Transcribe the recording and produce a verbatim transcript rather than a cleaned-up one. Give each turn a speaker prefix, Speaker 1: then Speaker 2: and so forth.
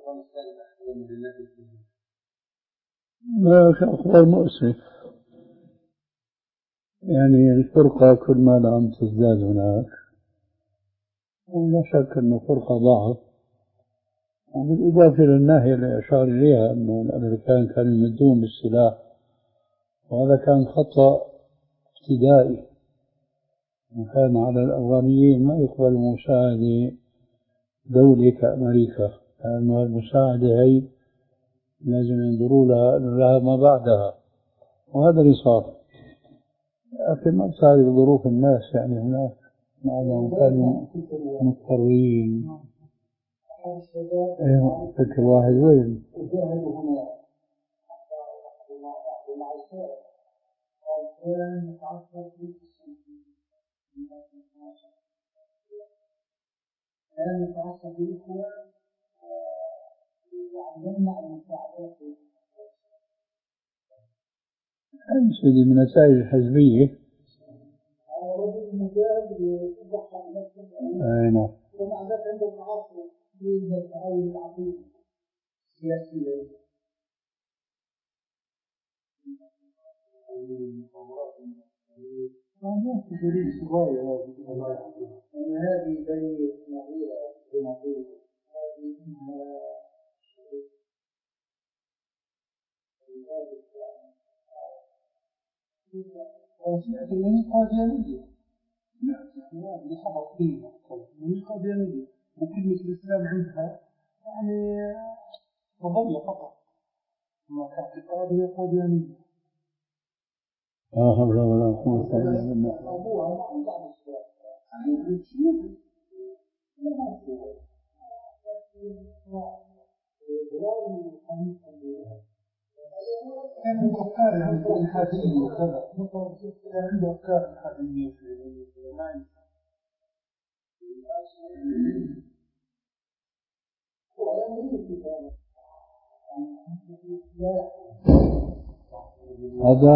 Speaker 1: لا، أخبار مؤسف. يعني الفرقة كل ما لم تزداد هناك، ولا شك أنه فرقة ضعف. وبالإضافة للناحية اللي أشار إليها أنه الأمريكان كانوا يمدون بالسلاح، وهذا كان خطأ ابتدائي، وكان على الأفغانيين ما يقبلوا مساعدة دولة كأمريكا، لأنه المساعدة هي لازم ينظروا لها لها ما بعدها، وهذا اللي صار. لكن ما بتعرف ظروف الناس يعني هناك، معهم كانوا مضطرين. ايه فكر واحد وين هذه من نتائج الحزبية. أي نعم. هذه بين وسمعت من القاديانية، سمعت اللي حضر فيها من القاديانية، وكلمة الإسلام عندها يعني نظرية فقط، ما كاعتقاد هي قاديانية. آه حول ولا قوة إلا بالله. كان عنده أفكار يعني الحادية وكذا، كان عنده أفكار الحادية في المعنى. هذا